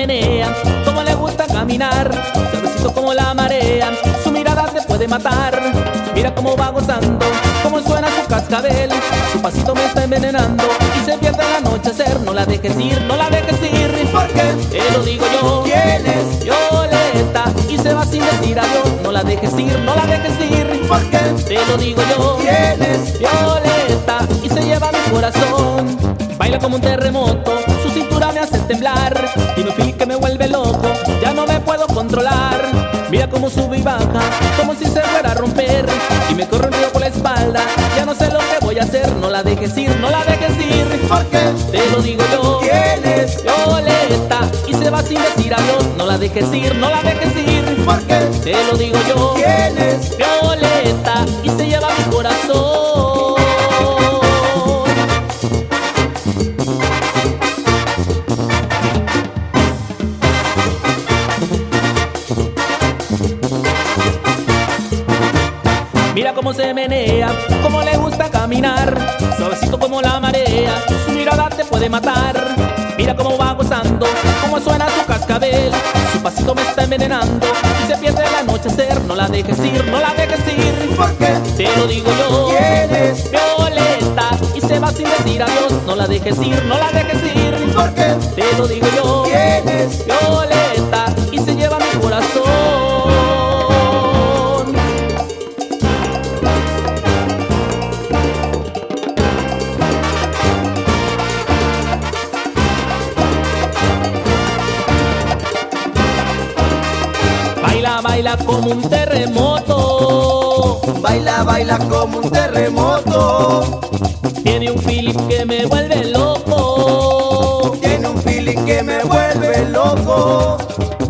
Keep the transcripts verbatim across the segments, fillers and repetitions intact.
menea, cómo le gusta caminar, suavecito como la marea, su mirada te puede matar. Mira cómo va gozando, cómo suena su cascabel, su pasito me está envenenando y se pierde el anochecer. No la dejes ir, no la dejes ir, ¿Por qué? te lo digo yo. ¿Quién es? Violeta, y se va sin decir adiós. No la dejes ir, no la dejes ir, ¿Por qué? te lo digo yo. ¿Quién es? Violeta, y se lleva mi corazón. Baila como un terremoto, su cintura me hace temblar. Tiene un feel que me vuelve loco, ya no me puedo controlar. Mira cómo sube y baja, como si se fuera a romper, y me corre un río por la espalda, ya no sé lo que voy a hacer. No la dejes ir, no la dejes ir, ¿Por qué? te lo digo yo. ¿Quién es? Violeta, y se va sin decir adiós. No la dejes ir, no la dejes ir, ¿Por qué? te lo digo yo. ¿Quién es? Violeta, y se lleva mi corazón. Mira cómo se menea, cómo le gusta caminar, suavecito como la marea, su mirada te puede matar. Mira cómo va gozando, cómo suena su cascabel, su pasito me está envenenando y se pierde el anochecer. No la dejes ir, no la dejes ir, ¿Por qué? te lo digo yo. ¿Quién es? Violeta, y se va sin decir adiós. No la dejes ir, no la dejes ir, ¿Por qué? te lo digo yo. ¿Quién es? Violeta, y se lleva mi corazón. Baila, baila como un terremoto, Baila, baila como un terremoto. tiene un feeling que me vuelve loco. Tiene un feeling que me vuelve loco.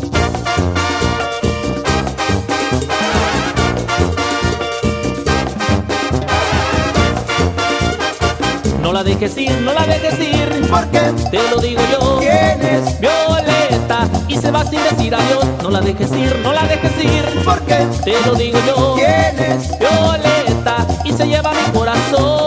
No la dejes ir, no la dejes ir, ¿Por qué? te lo digo yo. ¿Quién es? Violeta, y se va sin decir adiós. No la dejes ir, no la dejes ir, ¿Por qué? te lo digo yo. ¿Quién es? Violeta, y se lleva mi corazón.